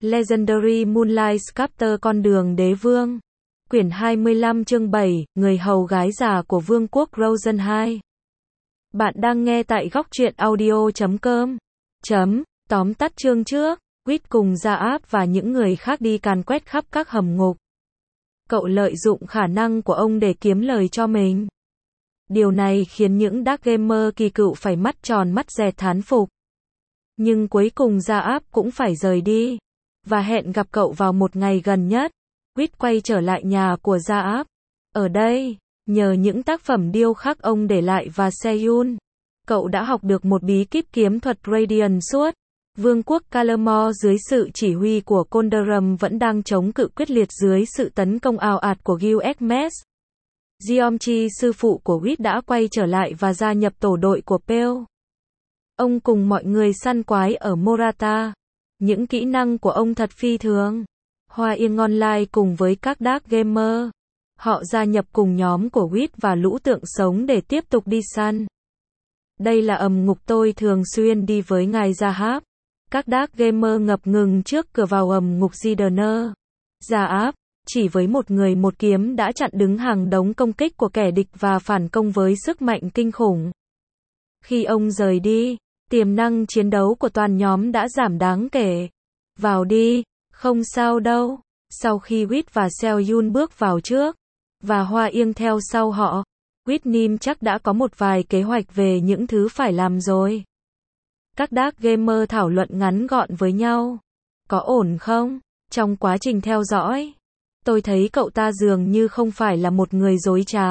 Legendary Moonlight Sculptor Con đường đế vương. Quyển 25 chương 7, Người hầu gái già của Vương quốc Rosen 2. Bạn đang nghe tại góc truyện audio.com. Tóm tắt chương trước, Quýt cùng Gia Áp và những người khác đi càn quét khắp các hầm ngục. Cậu lợi dụng khả năng của ông để kiếm lời cho mình. Điều này khiến những dark gamer kỳ cựu phải mắt tròn mắt dẹt thán phục. Nhưng cuối cùng Gia Áp cũng phải rời đi. Và hẹn gặp cậu vào một ngày gần nhất. Quýt quay trở lại nhà của Gia Áp. Ở đây, nhờ những tác phẩm điêu khắc ông để lại và Seyun, cậu đã học được một bí kíp kiếm thuật Radiant Sword. Vương quốc Calamore dưới sự chỉ huy của Condorum vẫn đang chống cự quyết liệt dưới sự tấn công ào ạt của Gilgamesh. Geomchi, sư phụ của Quýt, đã quay trở lại và gia nhập tổ đội của Pale. Ông cùng mọi người săn quái ở Morata. Những kỹ năng của ông thật phi thường. Hoa Yên Online cùng với các dark gamer. Họ gia nhập cùng nhóm của Quýt và lũ tượng sống để tiếp tục đi săn. Đây là ầm ngục tôi thường xuyên đi với ngài Zahab. Các dark gamer ngập ngừng trước cửa vào ầm ngục Zidane. Zahab, chỉ với một người một kiếm đã chặn đứng hàng đống công kích của kẻ địch và phản công với sức mạnh kinh khủng. Khi ông rời đi, tiềm năng chiến đấu của toàn nhóm đã giảm đáng kể. Vào đi, không sao đâu. Sau khi Quýt và Seyun bước vào trước, và Hoa Yên theo sau họ, Quýt Nim chắc đã có một vài kế hoạch về những thứ phải làm rồi. Các dark gamer thảo luận ngắn gọn với nhau. Có ổn không? Trong quá trình theo dõi, tôi thấy cậu ta dường như không phải là một người dối trá.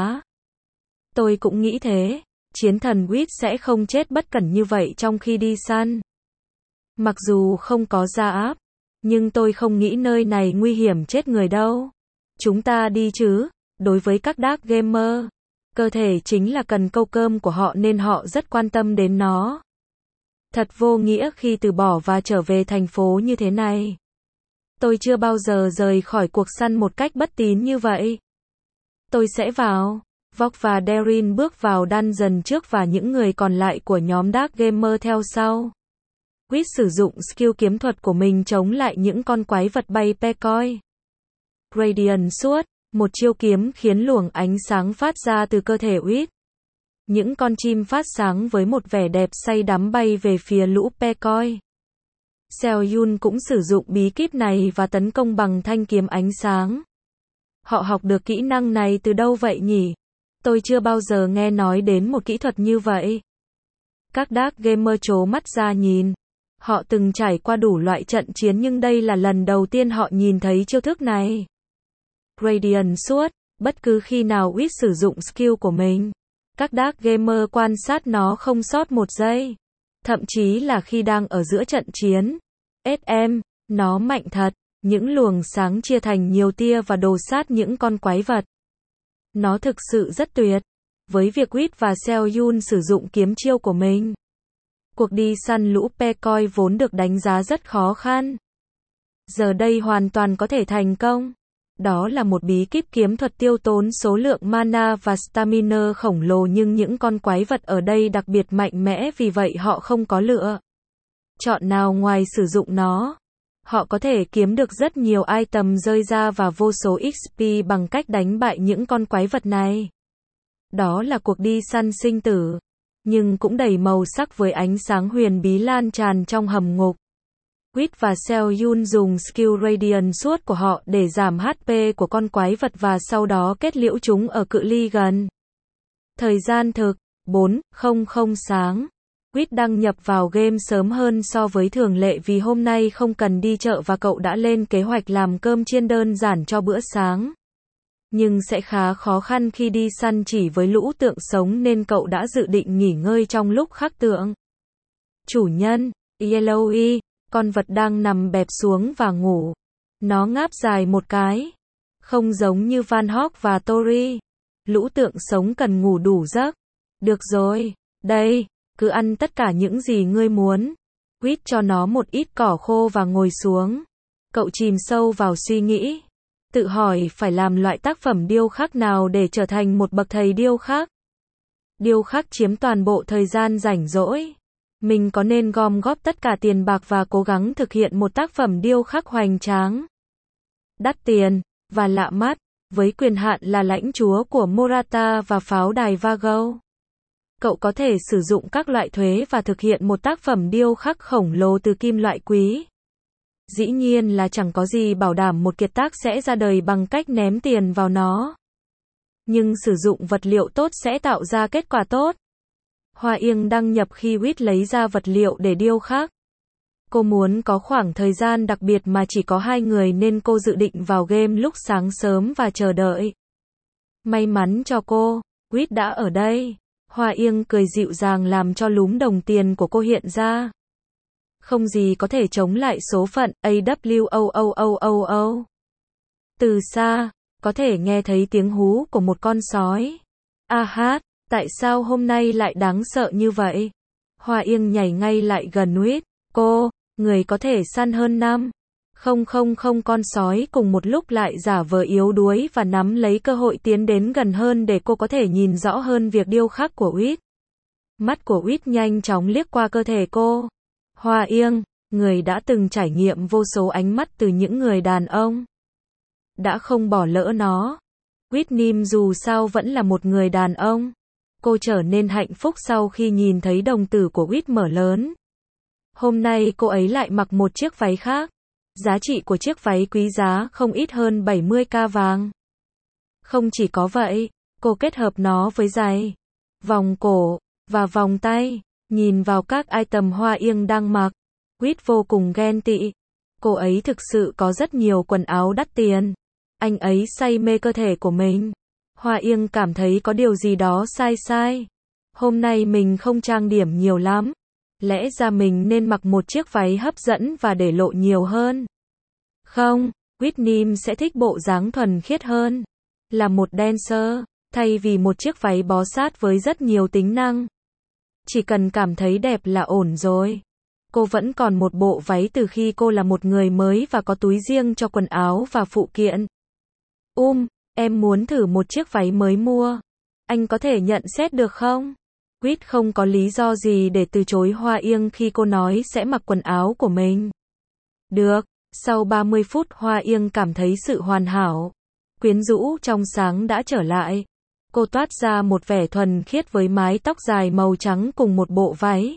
Tôi cũng nghĩ thế. Chiến thần Quýt sẽ không chết bất cẩn như vậy trong khi đi săn. Mặc dù không có Gia Áp, nhưng tôi không nghĩ nơi này nguy hiểm chết người đâu. Chúng ta đi chứ. Đối với các dark gamer, cơ thể chính là cần câu cơm của họ nên họ rất quan tâm đến nó. Thật vô nghĩa khi từ bỏ và trở về thành phố như thế này. Tôi chưa bao giờ rời khỏi cuộc săn một cách bất tín như vậy. Tôi sẽ vào. Vok và Darin bước vào dungeon trước và những người còn lại của nhóm dark gamer theo sau. Quýt sử dụng skill kiếm thuật của mình chống lại những con quái vật bay Pekoi. Radiant Sword, một chiêu kiếm khiến luồng ánh sáng phát ra từ cơ thể Quýt. Những con chim phát sáng với một vẻ đẹp say đắm bay về phía lũ Pekoi. Seyun cũng sử dụng bí kíp này và tấn công bằng thanh kiếm ánh sáng. Họ học được kỹ năng này từ đâu vậy nhỉ? Tôi chưa bao giờ nghe nói đến một kỹ thuật như vậy. Các dark gamer trố mắt ra nhìn. Họ từng trải qua đủ loại trận chiến nhưng đây là lần đầu tiên họ nhìn thấy chiêu thức này. Radiant Sword, bất cứ khi nào Quýt sử dụng skill của mình, các dark gamer quan sát nó không sót một giây. Thậm chí là khi đang ở giữa trận chiến. Nó mạnh thật. Những luồng sáng chia thành nhiều tia và đổ sát những con quái vật. Nó thực sự rất tuyệt. Với việc Quýt và Seyun sử dụng kiếm chiêu của mình, cuộc đi săn lũ Pekoi vốn được đánh giá rất khó khăn, giờ đây hoàn toàn có thể thành công. Đó là một bí kíp kiếm thuật tiêu tốn số lượng mana và stamina khổng lồ nhưng những con quái vật ở đây đặc biệt mạnh mẽ vì vậy họ không có lựa chọn nào ngoài sử dụng nó. Họ có thể kiếm được rất nhiều item rơi ra và vô số XP bằng cách đánh bại những con quái vật này. Đó là cuộc đi săn sinh tử, nhưng cũng đầy màu sắc với ánh sáng huyền bí lan tràn trong hầm ngục. Quýt và Seyun dùng skill Radiant Sword của họ để giảm HP của con quái vật và sau đó kết liễu chúng ở cự ly gần. Thời gian thực 4:00 sáng. Quýt đăng nhập vào game sớm hơn so với thường lệ vì hôm nay không cần đi chợ và cậu đã lên kế hoạch làm cơm chiên đơn giản cho bữa sáng. Nhưng sẽ khá khó khăn khi đi săn chỉ với lũ tượng sống nên cậu đã dự định nghỉ ngơi trong lúc khắc tượng. Chủ nhân, Yellowy, con vật đang nằm bẹp xuống và ngủ. Nó ngáp dài một cái. Không giống như Van Hawk và Tori. Lũ tượng sống cần ngủ đủ giấc. Được rồi, đây, cứ ăn tất cả những gì ngươi muốn. Quýt cho nó một ít cỏ khô và ngồi xuống. Cậu chìm sâu vào suy nghĩ. Tự hỏi phải làm loại tác phẩm điêu khắc nào để trở thành một bậc thầy điêu khắc. Điêu khắc chiếm toàn bộ thời gian rảnh rỗi. Mình có nên gom góp tất cả tiền bạc và cố gắng thực hiện một tác phẩm điêu khắc hoành tráng, đắt tiền, và lạ mắt, với quyền hạn là lãnh chúa của Morata và pháo đài Vago? Cậu có thể sử dụng các loại thuế và thực hiện một tác phẩm điêu khắc khổng lồ từ kim loại quý. Dĩ nhiên là chẳng có gì bảo đảm một kiệt tác sẽ ra đời bằng cách ném tiền vào nó. Nhưng sử dụng vật liệu tốt sẽ tạo ra kết quả tốt. Hoa Yên đăng nhập khi Wit lấy ra vật liệu để điêu khắc. Cô muốn có khoảng thời gian đặc biệt mà chỉ có 2 người nên cô dự định vào game lúc sáng sớm và chờ đợi. May mắn cho cô, Wit đã ở đây. Hoa Yên cười dịu dàng làm cho lúm đồng tiền của cô hiện ra. Không gì có thể chống lại số phận, AWOOOOO. Từ xa, có thể nghe thấy tiếng hú của một con sói. Hát, tại sao hôm nay lại đáng sợ như vậy? Hoa Yên nhảy ngay lại gần Wit. Cô, người có thể săn hơn 5. Không, con sói cùng một lúc lại giả vờ yếu đuối và nắm lấy cơ hội tiến đến gần hơn để cô có thể nhìn rõ hơn việc điêu khắc của Wit. Mắt của Wit nhanh chóng liếc qua cơ thể cô. Hoa Yên, người đã từng trải nghiệm vô số ánh mắt từ những người đàn ông. Đã không bỏ lỡ nó. Whitney dù sao vẫn là một người đàn ông. Cô trở nên hạnh phúc sau khi nhìn thấy đồng tử của Wit mở lớn. Hôm nay cô ấy lại mặc một chiếc váy khác. Giá trị của chiếc váy quý giá không ít hơn 70k vàng. Không chỉ có vậy, cô kết hợp nó với giày, vòng cổ, và vòng tay. Nhìn vào các item Hoa Yên đang mặc, Wit vô cùng ghen tị. Cô ấy thực sự có rất nhiều quần áo đắt tiền. Anh ấy say mê cơ thể của mình. Hoa Yên cảm thấy có điều gì đó sai. Hôm nay mình không trang điểm nhiều lắm. Lẽ ra mình nên mặc một chiếc váy hấp dẫn và để lộ nhiều hơn. Không, Whitney sẽ thích bộ dáng thuần khiết hơn. Là một dancer, thay vì một chiếc váy bó sát với rất nhiều tính năng. Chỉ cần cảm thấy đẹp là ổn rồi. Cô vẫn còn một bộ váy từ khi cô là một người mới và có túi riêng cho quần áo và phụ kiện. Em muốn thử một chiếc váy mới mua. Anh có thể nhận xét được không? Wit không có lý do gì để từ chối Hoa Yên khi cô nói sẽ mặc quần áo của mình. Được, sau 30 phút Hoa Yên cảm thấy sự hoàn hảo. Quyến rũ trong sáng đã trở lại. Cô toát ra một vẻ thuần khiết với mái tóc dài màu trắng cùng một bộ váy.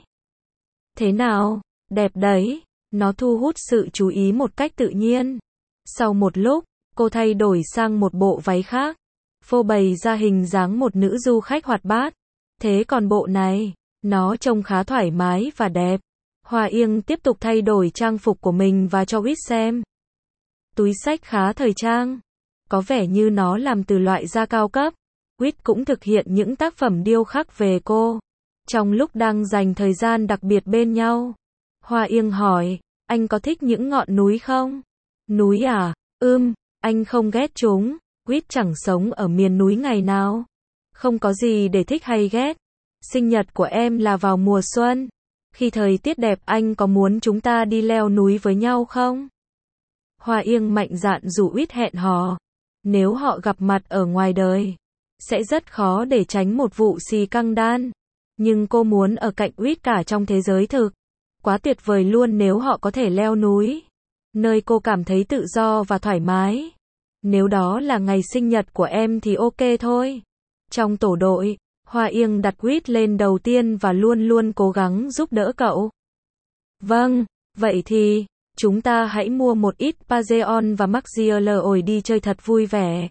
Thế nào? Đẹp đấy. Nó thu hút sự chú ý một cách tự nhiên. Sau một lúc, cô thay đổi sang một bộ váy khác. Phô bày ra hình dáng một nữ du khách hoạt bát. Thế còn bộ này, nó trông khá thoải mái và đẹp. Hoa Yên tiếp tục thay đổi trang phục của mình và cho Wit xem. Túi xách khá thời trang. Có vẻ như nó làm từ loại da cao cấp. Wit cũng thực hiện những tác phẩm điêu khắc về cô. Trong lúc đang dành thời gian đặc biệt bên nhau. Hoa Yên hỏi, anh có thích những ngọn núi không? Núi à? Anh không ghét chúng. Wit chẳng sống ở miền núi ngày nào. Không có gì để thích hay ghét. Sinh nhật của em là vào mùa xuân. Khi thời tiết đẹp anh có muốn chúng ta đi leo núi với nhau không? Hoa Yên mạnh dạn rủ Wit hẹn hò. Nếu họ gặp mặt ở ngoài đời, sẽ rất khó để tránh một vụ xì căng đan. Nhưng cô muốn ở cạnh Wit cả trong thế giới thực. Quá tuyệt vời luôn nếu họ có thể leo núi. Nơi cô cảm thấy tự do và thoải mái. Nếu đó là ngày sinh nhật của em thì ok thôi. Trong tổ đội, Hoa Yên đặt Wit lên đầu tiên và luôn luôn cố gắng giúp đỡ cậu. Vâng, vậy thì, chúng ta hãy mua một ít Pazeon và Marziali đi chơi thật vui vẻ.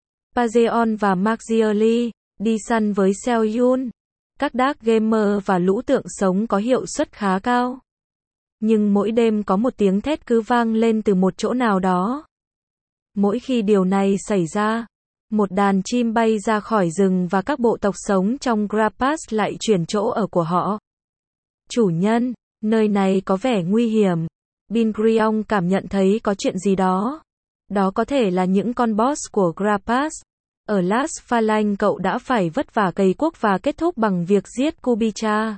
Pazeon và Marziali, đi săn với Seoyun. Các dark gamer và lũ tượng sống có hiệu suất khá cao. Nhưng mỗi đêm có một tiếng thét cứ vang lên từ một chỗ nào đó. Mỗi khi điều này xảy ra, một đàn chim bay ra khỏi rừng và các bộ tộc sống trong Grapas lại chuyển chỗ ở của họ. Chủ nhân, nơi này có vẻ nguy hiểm. Bin Griong cảm nhận thấy có chuyện gì đó. Đó có thể là những con boss của Grapas. Ở Las Phalanx cậu đã phải vất vả cày cuốc và kết thúc bằng việc giết Kubicha.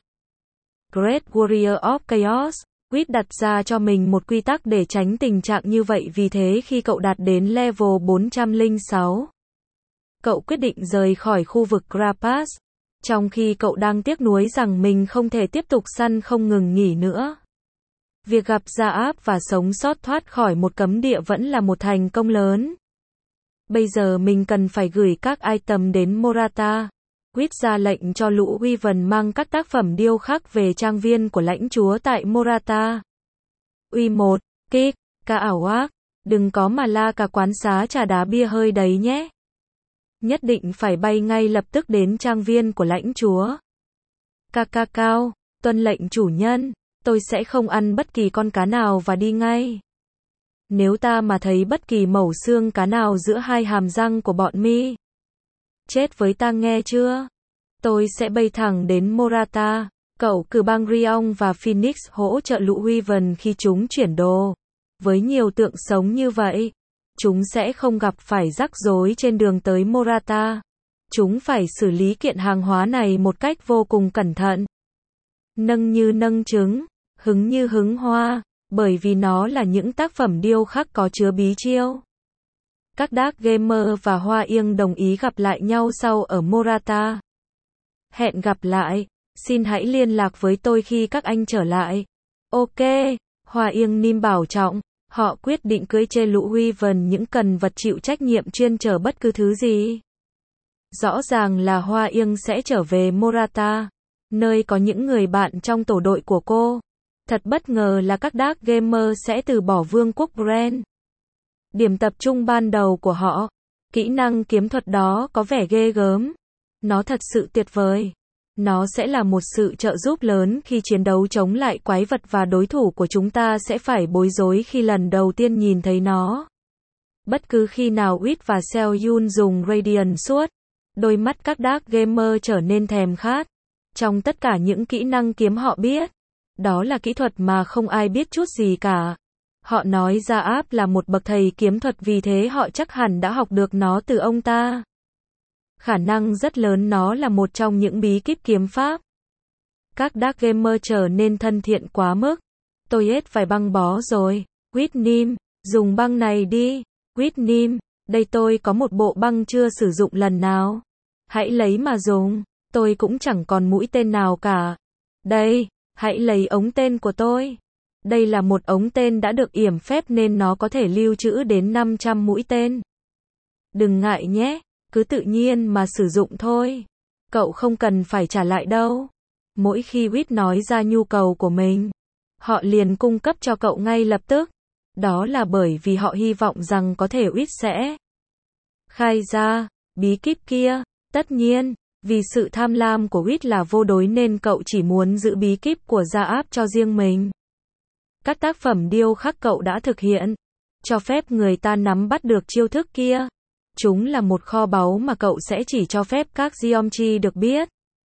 Great Warrior of Chaos. Wit đặt ra cho mình một quy tắc để tránh tình trạng như vậy, vì thế khi cậu đạt đến level 406, cậu quyết định rời khỏi khu vực Grapas. Trong khi cậu đang tiếc nuối rằng mình không thể tiếp tục săn không ngừng nghỉ nữa. Việc gặp Ra-áp và sống sót thoát khỏi một cấm địa vẫn là một thành công lớn. Bây giờ mình cần phải gửi các item đến Morata. Quýt ra lệnh cho lũ Wyvern mang các tác phẩm điêu khắc về trang viên của lãnh chúa tại Morata. Uy 1, Kik, Ca ảo ác, đừng có mà la cả quán xá trà đá bia hơi đấy nhé. Nhất định phải bay ngay lập tức đến trang viên của lãnh chúa. Ca cao, tuân lệnh chủ nhân, tôi sẽ không ăn bất kỳ con cá nào và đi ngay. Nếu ta mà thấy bất kỳ mẩu xương cá nào giữa hai hàm răng của bọn mi, chết với ta nghe chưa? Tôi sẽ bay thẳng đến Morata. Cậu cử bang Rion và Phoenix hỗ trợ lũ Wyvern khi chúng chuyển đồ. Với nhiều tượng sống như vậy, chúng sẽ không gặp phải rắc rối trên đường tới Morata. Chúng phải xử lý kiện hàng hóa này một cách vô cùng cẩn thận. Nâng như nâng trứng, hứng như hứng hoa, bởi vì nó là những tác phẩm điêu khắc có chứa bí chiêu. Các Dark Gamer và Hoa Yên đồng ý gặp lại nhau sau ở Morata. Hẹn gặp lại, xin hãy liên lạc với tôi khi các anh trở lại. Ok, Hoa Yên Nim bảo trọng, họ quyết định cưỡi trên lũ Wyvern những cần vật chịu trách nhiệm chuyên chở bất cứ thứ gì. Rõ ràng là Hoa Yên sẽ trở về Morata, nơi có những người bạn trong tổ đội của cô. Thật bất ngờ là các Dark Gamer sẽ từ bỏ vương quốc Bren. Điểm tập trung ban đầu của họ, kỹ năng kiếm thuật đó có vẻ ghê gớm. Nó thật sự tuyệt vời. Nó sẽ là một sự trợ giúp lớn khi chiến đấu chống lại quái vật và đối thủ của chúng ta sẽ phải bối rối khi lần đầu tiên nhìn thấy nó. Bất cứ khi nào Wit và Selyun dùng Radiant Sword, đôi mắt các Dark Gamer trở nên thèm khát. Trong tất cả những kỹ năng kiếm họ biết, đó là kỹ thuật mà không ai biết chút gì cả. Họ nói Ra-áp là một bậc thầy kiếm thuật vì thế họ chắc hẳn đã học được nó từ ông ta. Khả năng rất lớn nó là một trong những bí kíp kiếm pháp. Các Dark Gamer trở nên thân thiện quá mức. Tôi hết phải băng bó rồi. Whitnim, dùng băng này đi. Whitnim, đây tôi có một bộ băng chưa sử dụng lần nào. Hãy lấy mà dùng. Tôi cũng chẳng còn mũi tên nào cả. Đây, hãy lấy ống tên của tôi. Đây là một ống tên đã được yểm phép nên nó có thể lưu trữ đến 500 mũi tên. Đừng ngại nhé, cứ tự nhiên mà sử dụng thôi. Cậu không cần phải trả lại đâu. Mỗi khi Wit nói ra nhu cầu của mình, họ liền cung cấp cho cậu ngay lập tức. Đó là bởi vì họ hy vọng rằng có thể Wit sẽ khai ra bí kíp kia. Tất nhiên, vì sự tham lam của Wit là vô đối nên cậu chỉ muốn giữ bí kíp của Ra-áp cho riêng mình. Các tác phẩm điêu khắc cậu đã thực hiện, cho phép người ta nắm bắt được chiêu thức kia. Chúng là một kho báu mà cậu sẽ chỉ cho phép các Geomchi được biết.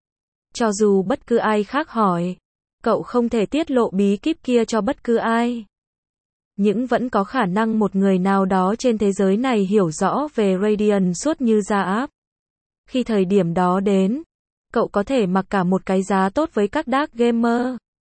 Cho dù bất cứ ai khác hỏi, cậu không thể tiết lộ bí kíp kia cho bất cứ ai. Nhưng vẫn có khả năng một người nào đó trên thế giới này hiểu rõ về Radiant Sword như Ra-áp. Khi thời điểm đó đến, cậu có thể mặc cả một cái giá tốt với các Dark Gamer.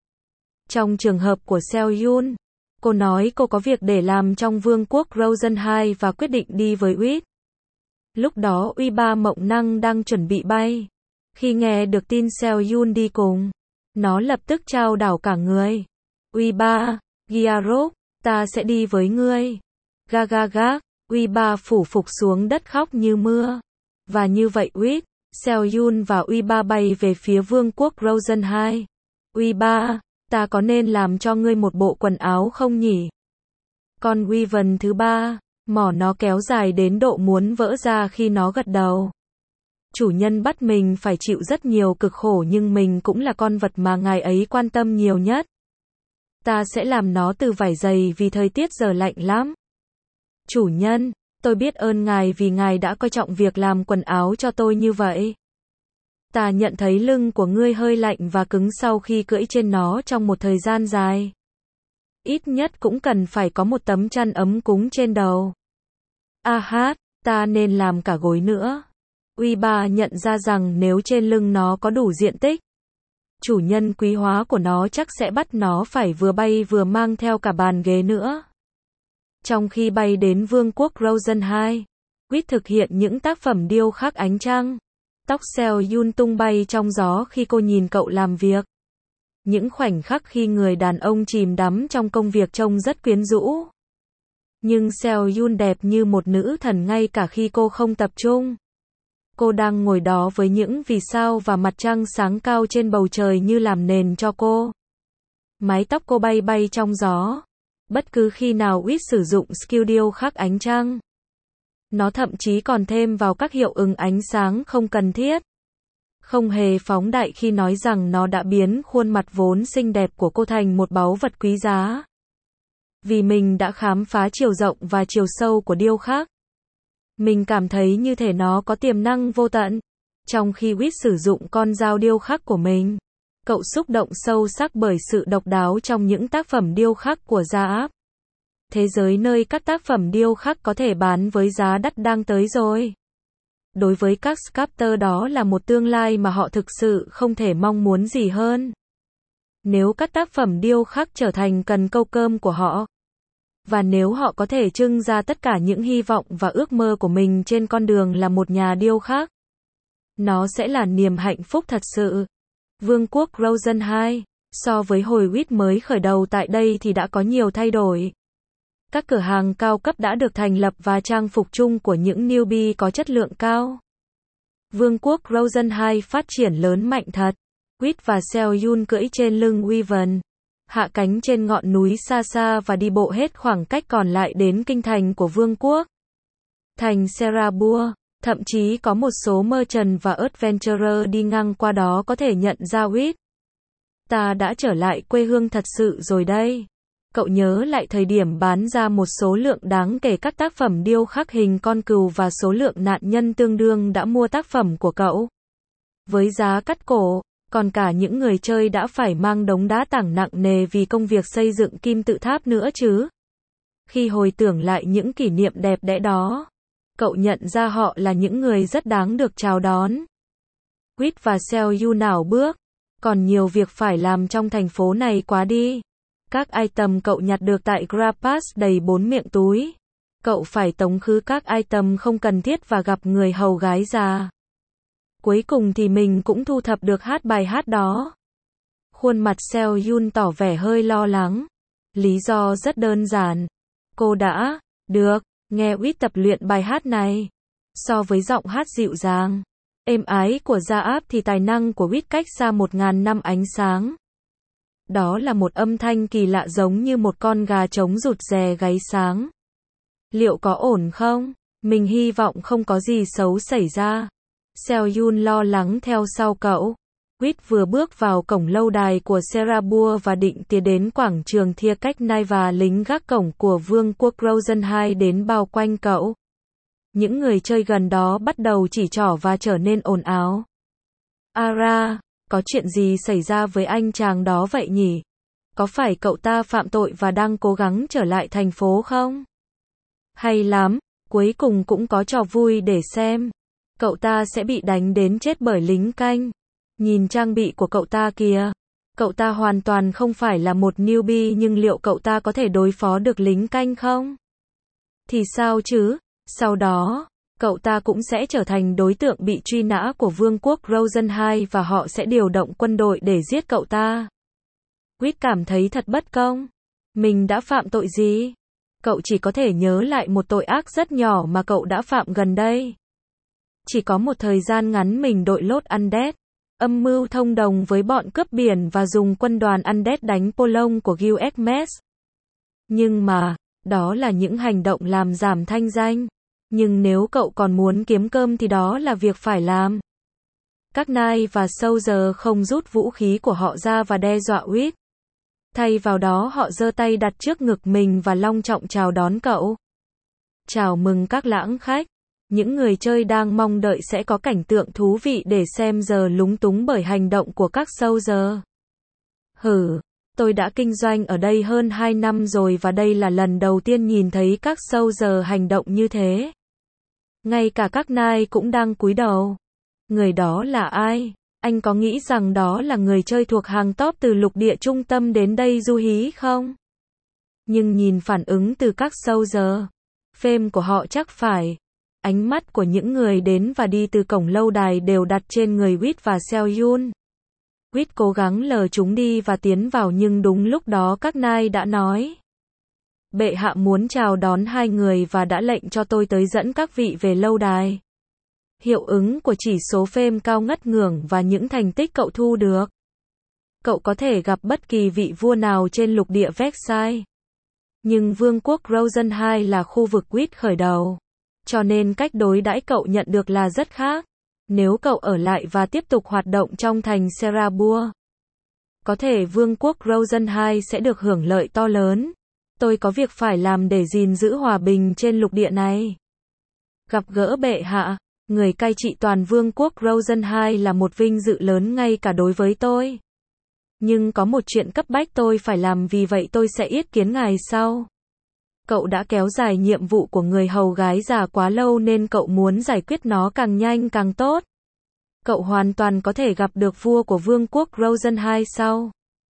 Trong trường hợp của Selyun, cô nói cô có việc để làm trong vương quốc Rosen 2 và quyết định đi với Wit. Lúc đó Uy-ba mộng năng đang chuẩn bị bay. Khi nghe được tin Selyun đi cùng, nó lập tức chao đảo cả người. Uy-ba, Gyarok, ta sẽ đi với ngươi. Gagagag, Uy-ba phủ phục xuống đất khóc như mưa. Và như vậy Wit, Selyun và Uy-ba bay về phía vương quốc Rosen 2. Uy-ba, ta có nên làm cho ngươi một bộ quần áo không nhỉ? Con Wyvern thứ ba, mỏ nó kéo dài đến độ muốn vỡ ra khi nó gật đầu. Chủ nhân bắt mình phải chịu rất nhiều cực khổ nhưng mình cũng là con vật mà ngài ấy quan tâm nhiều nhất. Ta sẽ làm nó từ vải dày vì thời tiết giờ lạnh lắm. Chủ nhân, tôi biết ơn ngài vì ngài đã coi trọng việc làm quần áo cho tôi như vậy. Ta nhận thấy lưng của ngươi hơi lạnh và cứng sau khi cưỡi trên nó trong một thời gian dài. Ít nhất cũng cần phải có một tấm chăn ấm cúng trên đầu. Ta nên làm cả gối nữa. Uy-ba nhận ra rằng nếu trên lưng nó có đủ diện tích, chủ nhân quý hóa của nó chắc sẽ bắt nó phải vừa bay vừa mang theo cả bàn ghế nữa. Trong khi bay đến vương quốc Rosen 2, Wit thực hiện những tác phẩm điêu khắc ánh trăng. Tóc Seo Yun tung bay trong gió khi cô nhìn cậu làm việc. Những khoảnh khắc khi người đàn ông chìm đắm trong công việc trông rất quyến rũ. Nhưng Seo Yun đẹp như một nữ thần ngay cả khi cô không tập trung. Cô đang ngồi đó với những vì sao và mặt trăng sáng cao trên bầu trời như làm nền cho cô. Mái tóc cô bay bay trong gió. Bất cứ khi nào Wit sử dụng skill điêu khắc ánh trăng, nó thậm chí còn thêm vào các hiệu ứng ánh sáng không cần thiết. Không hề phóng đại khi nói rằng nó đã biến khuôn mặt vốn xinh đẹp của cô thành một báu vật quý giá. Vì mình đã khám phá chiều rộng và chiều sâu của điêu khắc. Mình cảm thấy như thể nó có tiềm năng vô tận. Trong khi Wit sử dụng con dao điêu khắc của mình, cậu xúc động sâu sắc bởi sự độc đáo trong những tác phẩm điêu khắc của Zaap. Thế giới nơi các tác phẩm điêu khắc có thể bán với giá đắt đang tới rồi. Đối với các sculptor đó là một tương lai mà họ thực sự không thể mong muốn gì hơn. Nếu các tác phẩm điêu khắc trở thành cần câu cơm của họ, và nếu họ có thể trưng ra tất cả những hy vọng và ước mơ của mình trên con đường là một nhà điêu khắc, nó sẽ là niềm hạnh phúc thật sự. Vương quốc Rosen 2, so với hồi Wit mới khởi đầu tại đây thì đã có nhiều thay đổi. Các cửa hàng cao cấp đã được thành lập và trang phục chung của những newbie có chất lượng cao. Vương quốc Rosen 2 phát triển lớn mạnh thật. Wit và Seo Yun cưỡi trên lưng Wyvern, hạ cánh trên ngọn núi xa xa và đi bộ hết khoảng cách còn lại đến kinh thành của vương quốc. Thành Serabua, thậm chí có một số merchant và adventurer đi ngang qua đó có thể nhận ra Wit. Ta đã trở lại quê hương thật sự rồi đây. Cậu nhớ lại thời điểm bán ra một số lượng đáng kể các tác phẩm điêu khắc hình con cừu và số lượng nạn nhân tương đương đã mua tác phẩm của cậu. Với giá cắt cổ, còn cả những người chơi đã phải mang đống đá tảng nặng nề vì công việc xây dựng kim tự tháp nữa chứ. Khi hồi tưởng lại những kỷ niệm đẹp đẽ đó, cậu nhận ra họ là những người rất đáng được chào đón. Wit và Seo Yun nào bước, còn nhiều việc phải làm trong thành phố này quá đi. Các item cậu nhặt được tại Grabpass đầy 4 miệng túi. Cậu phải tống khứ các item không cần thiết và gặp người hầu gái già. Cuối cùng thì mình cũng thu thập được bài hát đó. Khuôn mặt Seo Yun tỏ vẻ hơi lo lắng. Lý do rất đơn giản. Cô đã được nghe Wit tập luyện bài hát này. So với giọng hát dịu dàng, êm ái của Zaap thì tài năng của Wit cách xa 1000 năm ánh sáng. Đó là một âm thanh kỳ lạ giống như một con gà trống rụt rè gáy sáng. Liệu có ổn không? Mình hy vọng không có gì xấu xảy ra. Seo Yun lo lắng theo sau cậu. Wit vừa bước vào cổng lâu đài của Serabua và định tiến đến quảng trường Thia cách Nai và lính gác cổng của Vương quốc Rosen 2 đến bao quanh cậu. Những người chơi gần đó bắt đầu chỉ trỏ và trở nên ồn ào. Ara, có chuyện gì xảy ra với anh chàng đó vậy nhỉ? Có phải cậu ta phạm tội và đang cố gắng trở lại thành phố không? Hay lắm, cuối cùng cũng có trò vui để xem. Cậu ta sẽ bị đánh đến chết bởi lính canh. Nhìn trang bị của cậu ta kìa. Cậu ta hoàn toàn không phải là một newbie nhưng liệu cậu ta có thể đối phó được lính canh không? Thì sao chứ? Sau đó, cậu ta cũng sẽ trở thành đối tượng bị truy nã của Vương quốc Rosen 2 và họ sẽ điều động quân đội để giết cậu ta. Wit cảm thấy thật bất công. Mình đã phạm tội gì? Cậu chỉ có thể nhớ lại một tội ác rất nhỏ mà cậu đã phạm gần đây. Chỉ có một thời gian ngắn mình đội lốt Undead, âm mưu thông đồng với bọn cướp biển và dùng quân đoàn Undead đánh Polong của Guild. Nhưng mà, đó là những hành động làm giảm thanh danh. Nhưng nếu cậu còn muốn kiếm cơm thì đó là việc phải làm. Các Knight và Soldier không rút vũ khí của họ ra và đe dọa Wit. Thay vào đó họ giơ tay đặt trước ngực mình và long trọng chào đón cậu. Chào mừng các lãng khách. Những người chơi đang mong đợi sẽ có cảnh tượng thú vị để xem giờ lúng túng bởi hành động của các Soldier. Tôi đã kinh doanh ở đây hơn 2 năm rồi và đây là lần đầu tiên nhìn thấy các Soldier hành động như thế. Ngay cả các Knight cũng đang cúi đầu. Người đó là ai? Anh có nghĩ rằng đó là người chơi thuộc hàng top từ lục địa trung tâm đến đây du hí không? Nhưng nhìn phản ứng từ các Soldier, fame của họ chắc phải Ánh mắt của những người đến và đi từ cổng lâu đài đều đặt trên người Wit và Seohyun. Wit cố gắng lờ chúng đi và tiến vào nhưng đúng lúc đó các nai đã nói. Bệ hạ muốn chào đón hai người và đã lệnh cho tôi tới dẫn các vị về lâu đài. Hiệu ứng của chỉ số fame cao ngất ngưởng và những thành tích cậu thu được. Cậu có thể gặp bất kỳ vị vua nào trên lục địa Versailles. Nhưng vương quốc Rosenheim là khu vực Wit khởi đầu. Cho nên cách đối đãi cậu nhận được là rất khác. Nếu cậu ở lại và tiếp tục hoạt động trong thành Serabua, có thể vương quốc Rosenheim sẽ được hưởng lợi to lớn. Tôi có việc phải làm để gìn giữ hòa bình trên lục địa này. Gặp gỡ bệ hạ, người cai trị toàn vương quốc Rosenheim là một vinh dự lớn ngay cả đối với tôi. Nhưng có một chuyện cấp bách tôi phải làm vì vậy tôi sẽ yết kiến ngài sau. Cậu đã kéo dài nhiệm vụ của người hầu gái già quá lâu nên cậu muốn giải quyết nó càng nhanh càng tốt. Cậu hoàn toàn có thể gặp được vua của vương quốc Rosenheim sau.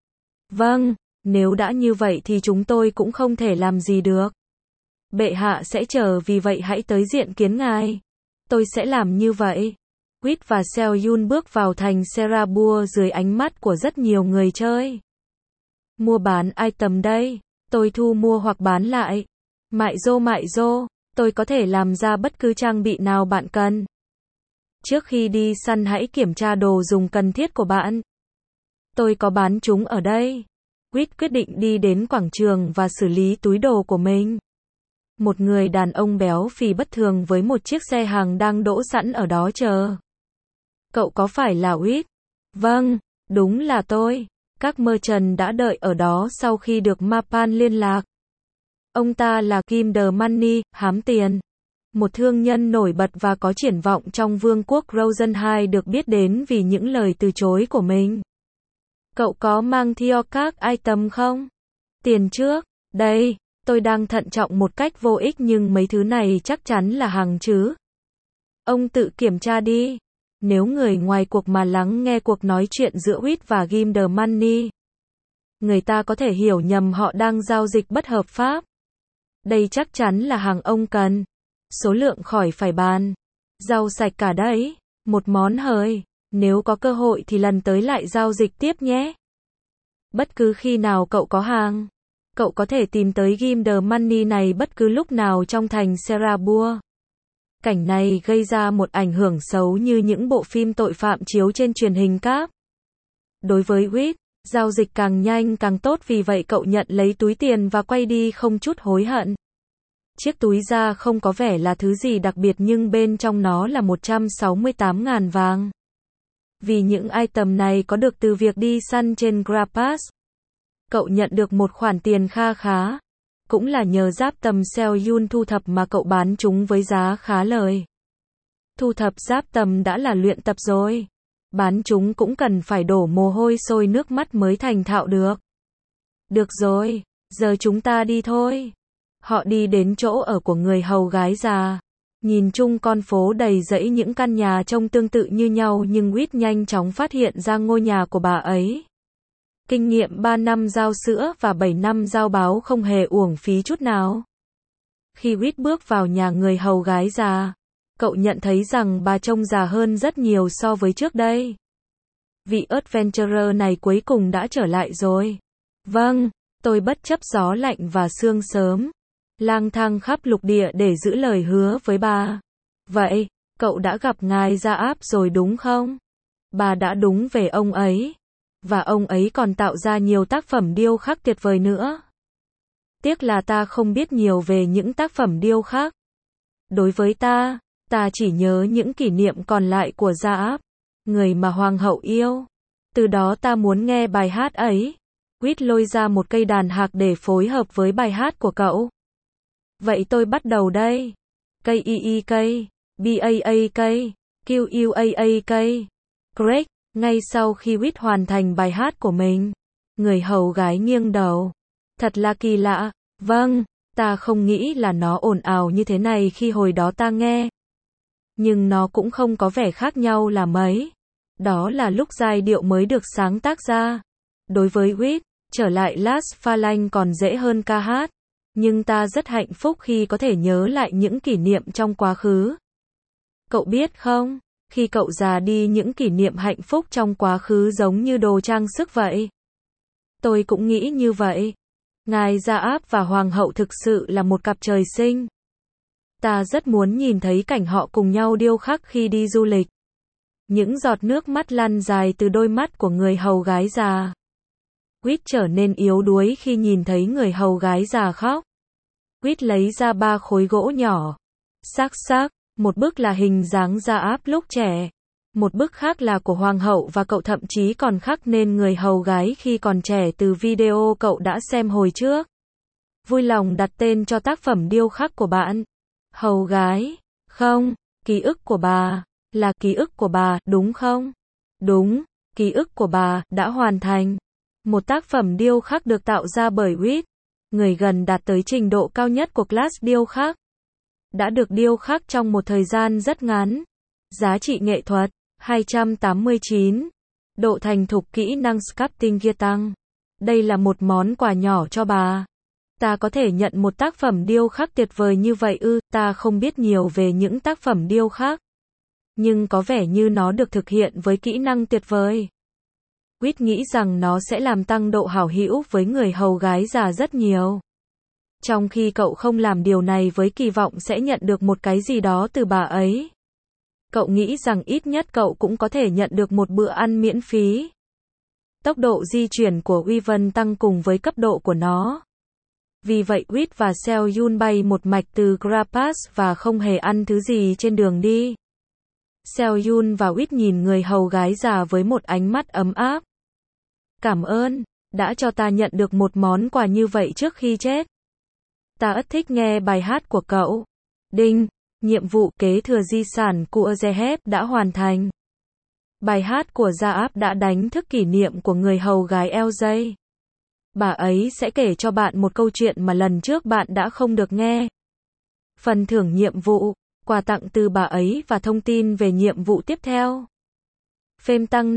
Vâng, nếu đã như vậy thì chúng tôi cũng không thể làm gì được. Bệ hạ sẽ chờ vì vậy hãy tới diện kiến ngài. Tôi sẽ làm như vậy. Wit và Seohyun bước vào thành Serabua dưới ánh mắt của rất nhiều người chơi. Mua bán item đây. Tôi thu mua hoặc bán lại. Mại dô, tôi có thể làm ra bất cứ trang bị nào bạn cần. Trước khi đi săn hãy kiểm tra đồ dùng cần thiết của bạn. Tôi có bán chúng ở đây. Wit quyết định đi đến quảng trường và xử lý túi đồ của mình. Một người đàn ông béo phì bất thường với một chiếc xe hàng đang đỗ sẵn ở đó chờ. Cậu có phải là Wit? Vâng, đúng là tôi. Các merchant đã đợi ở đó sau khi được Mapan liên lạc. Ông ta là Kim The Money, hám tiền. Một thương nhân nổi bật và có triển vọng trong vương quốc Rosenheim được biết đến vì những lời từ chối của mình. Cậu có mang theo các item không? Tiền trước. Đây, tôi đang thận trọng một cách vô ích nhưng mấy thứ này chắc chắn là hàng chứ. Ông tự kiểm tra đi. Nếu người ngoài cuộc mà lắng nghe cuộc nói chuyện giữa Wit và Kim The Money, người ta có thể hiểu nhầm họ đang giao dịch bất hợp pháp. Đây chắc chắn là hàng ông cần. Số lượng khỏi phải bàn. Rau sạch cả đấy. Một món hời. Nếu có cơ hội thì lần tới lại giao dịch tiếp nhé. Bất cứ khi nào cậu có hàng, cậu có thể tìm tới Kim The Money này bất cứ lúc nào trong thành Serabua. Cảnh này gây ra một ảnh hưởng xấu như những bộ phim tội phạm chiếu trên truyền hình cáp. Đối với Wit, giao dịch càng nhanh càng tốt vì vậy cậu nhận lấy túi tiền và quay đi không chút hối hận. Chiếc túi da không có vẻ là thứ gì đặc biệt nhưng bên trong nó là 168.000 vàng. Vì những item này có được từ việc đi săn trên Grabpass, cậu nhận được một khoản tiền kha khá. Cũng là nhờ giáp tầm Seohyun thu thập mà cậu bán chúng với giá khá lời. Thu thập giáp tầm đã là luyện tập rồi. Bán chúng cũng cần phải đổ mồ hôi sôi nước mắt mới thành thạo được. Được rồi, giờ chúng ta đi thôi. Họ đi đến chỗ ở của người hầu gái già. Nhìn chung con phố đầy rẫy những căn nhà trông tương tự như nhau nhưng Wit nhanh chóng phát hiện ra ngôi nhà của bà ấy. Kinh nghiệm 3 năm giao sữa và 7 năm giao báo không hề uổng phí chút nào. Khi Wit bước vào nhà người hầu gái già, cậu nhận thấy rằng bà trông già hơn rất nhiều so với trước đây. Vị adventurer này cuối cùng đã trở lại rồi. Vâng, tôi bất chấp gió lạnh và sương sớm, lang thang khắp lục địa để giữ lời hứa với bà. Vậy, cậu đã gặp ngài Gia Áp rồi đúng không? Bà đã đúng về ông ấy. Và ông ấy còn tạo ra nhiều tác phẩm điêu khắc tuyệt vời nữa. Tiếc là ta không biết nhiều về những tác phẩm điêu khắc. Đối với ta chỉ nhớ những kỷ niệm còn lại của Gia Áp, người mà hoàng hậu yêu. Từ đó ta muốn nghe bài hát ấy. Wit lôi ra một cây đàn hạc để phối hợp với bài hát của cậu. Vậy tôi bắt đầu đây. K-E-E-K, B-A-A-K, Q-U-A-A-K, Greg. Ngay sau khi Wit hoàn thành bài hát của mình, người hầu gái nghiêng đầu. Thật là kỳ lạ. Vâng, ta không nghĩ là nó ồn ào như thế này khi hồi đó ta nghe. Nhưng nó cũng không có vẻ khác nhau là mấy. Đó là lúc giai điệu mới được sáng tác ra. Đối với Wit, trở lại Las Phalanx còn dễ hơn ca hát. Nhưng ta rất hạnh phúc khi có thể nhớ lại những kỷ niệm trong quá khứ. Cậu biết không, khi cậu già đi những kỷ niệm hạnh phúc trong quá khứ giống như đồ trang sức vậy. Tôi cũng nghĩ như vậy. Ngài Gia Áp và Hoàng hậu thực sự là một cặp trời sinh. Ta rất muốn nhìn thấy cảnh họ cùng nhau điêu khắc khi đi du lịch. Những giọt nước mắt lăn dài từ đôi mắt của người hầu gái già. Quýt trở nên yếu đuối khi nhìn thấy người hầu gái già khóc. Quýt lấy ra 3 khối gỗ nhỏ. Xác, một bức là hình dáng Gia Áp lúc trẻ. Một bức khác là của Hoàng hậu và cậu thậm chí còn khắc nên người hầu gái khi còn trẻ từ video cậu đã xem hồi trước. Vui lòng đặt tên cho tác phẩm điêu khắc của bạn. Hầu gái. Không, ký ức của bà. Là ký ức của bà, đúng không? Đúng, ký ức của bà đã hoàn thành. Một tác phẩm điêu khắc được tạo ra bởi Quýt, người gần đạt tới trình độ cao nhất của class điêu khắc. Đã được điêu khắc trong một thời gian rất ngắn. Giá trị nghệ thuật 289. Độ thành thục kỹ năng sculpting kia tăng. Đây là một món quà nhỏ cho bà. Ta có thể nhận một tác phẩm điêu khắc tuyệt vời như vậy ư? Ta không biết nhiều về những tác phẩm điêu khắc, nhưng có vẻ như nó được thực hiện với kỹ năng tuyệt vời. Quýt nghĩ rằng nó sẽ làm tăng độ hảo hữu với người hầu gái già rất nhiều. Trong khi cậu không làm điều này với kỳ vọng sẽ nhận được một cái gì đó từ bà ấy. Cậu nghĩ rằng ít nhất cậu cũng có thể nhận được một bữa ăn miễn phí. Tốc độ di chuyển của Wyvern tăng cùng với cấp độ của nó. Vì vậy Quýt và Seo-yun bay một mạch từ Grapas và không hề ăn thứ gì trên đường đi. Seo-yun và Quýt nhìn người hầu gái già với một ánh mắt ấm áp. Cảm ơn, đã cho ta nhận được một món quà như vậy trước khi chết. Ta rất thích nghe bài hát của cậu. Đinh, nhiệm vụ kế thừa di sản của Zeheb đã hoàn thành. Bài hát của Gia Áp đã đánh thức kỷ niệm của người hầu gái LJ. Bà ấy sẽ kể cho bạn một câu chuyện mà lần trước bạn đã không được nghe. Phần thưởng nhiệm vụ, quà tặng từ bà ấy và thông tin về nhiệm vụ tiếp theo. Phêm tăng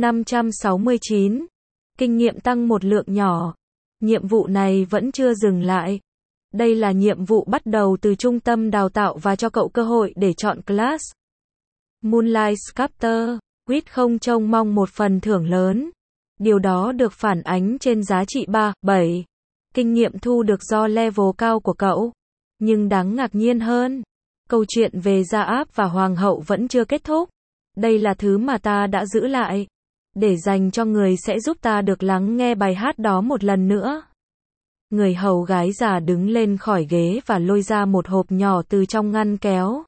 569. Kinh nghiệm tăng một lượng nhỏ. Nhiệm vụ này vẫn chưa dừng lại. Đây là nhiệm vụ bắt đầu từ trung tâm đào tạo và cho cậu cơ hội để chọn class. Moonlight Sculptor. Quýt không trông mong một phần thưởng lớn. Điều đó được phản ánh trên giá trị 3, 7. Kinh nghiệm thu được do level cao của cậu. Nhưng đáng ngạc nhiên hơn, câu chuyện về Gia Áp và Hoàng hậu vẫn chưa kết thúc. Đây là thứ mà ta đã giữ lại, để dành cho người sẽ giúp ta được lắng nghe bài hát đó một lần nữa. Người hầu gái già đứng lên khỏi ghế và lôi ra một hộp nhỏ từ trong ngăn kéo.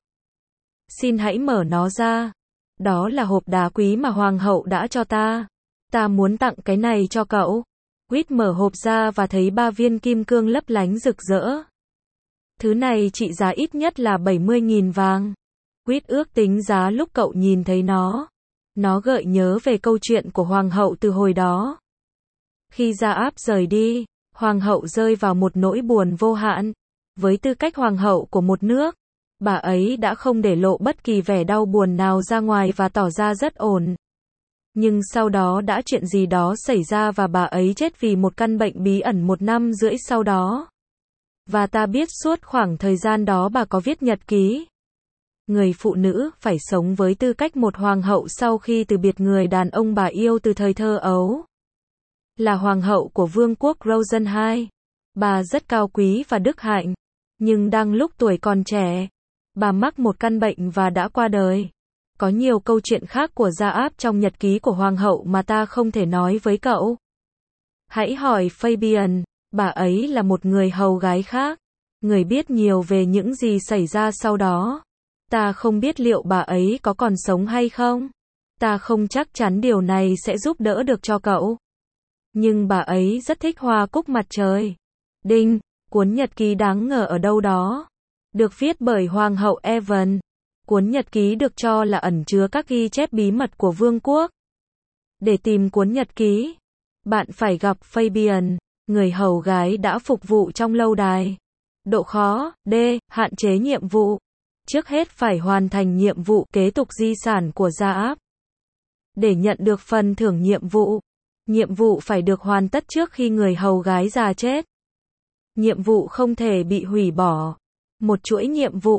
Xin hãy mở nó ra. Đó là hộp đá quý mà Hoàng hậu đã cho ta. Ta muốn tặng cái này cho cậu. Quýt mở hộp ra và thấy 3 viên kim cương lấp lánh rực rỡ. Thứ này trị giá ít nhất là 70.000 vàng. Quýt ước tính giá lúc cậu nhìn thấy nó. Nó gợi nhớ về câu chuyện của Hoàng hậu từ hồi đó. Khi Gia Áp rời đi, Hoàng hậu rơi vào một nỗi buồn vô hạn. Với tư cách Hoàng hậu của một nước, bà ấy đã không để lộ bất kỳ vẻ đau buồn nào ra ngoài và tỏ ra rất ổn. Nhưng sau đó đã chuyện gì đó xảy ra và bà ấy chết vì một căn bệnh bí ẩn 1 năm rưỡi sau đó. Và ta biết suốt khoảng thời gian đó bà có viết nhật ký. Người phụ nữ phải sống với tư cách một hoàng hậu sau khi từ biệt người đàn ông bà yêu từ thời thơ ấu. Là hoàng hậu của vương quốc Rosen II. Bà rất cao quý và đức hạnh. Nhưng đang lúc tuổi còn trẻ, bà mắc một căn bệnh và đã qua đời. Có nhiều câu chuyện khác của Gia Áp trong nhật ký của hoàng hậu mà ta không thể nói với cậu. Hãy hỏi Fabian, bà ấy là một người hầu gái khác. Người biết nhiều về những gì xảy ra sau đó. Ta không biết liệu bà ấy có còn sống hay không. Ta không chắc chắn điều này sẽ giúp đỡ được cho cậu. Nhưng bà ấy rất thích hoa cúc mặt trời. Đinh, cuốn nhật ký đáng ngờ ở đâu đó. Được viết bởi Hoàng hậu Evan. Cuốn nhật ký được cho là ẩn chứa các ghi chép bí mật của vương quốc. Để tìm cuốn nhật ký, bạn phải gặp Fabian, người hầu gái đã phục vụ trong lâu đài. Độ khó, D, hạn chế nhiệm vụ. Trước hết phải hoàn thành nhiệm vụ kế tục di sản của Gia Áp. Để nhận được phần thưởng nhiệm vụ phải được hoàn tất trước khi người hầu gái già chết. Nhiệm vụ không thể bị hủy bỏ. Một chuỗi nhiệm vụ,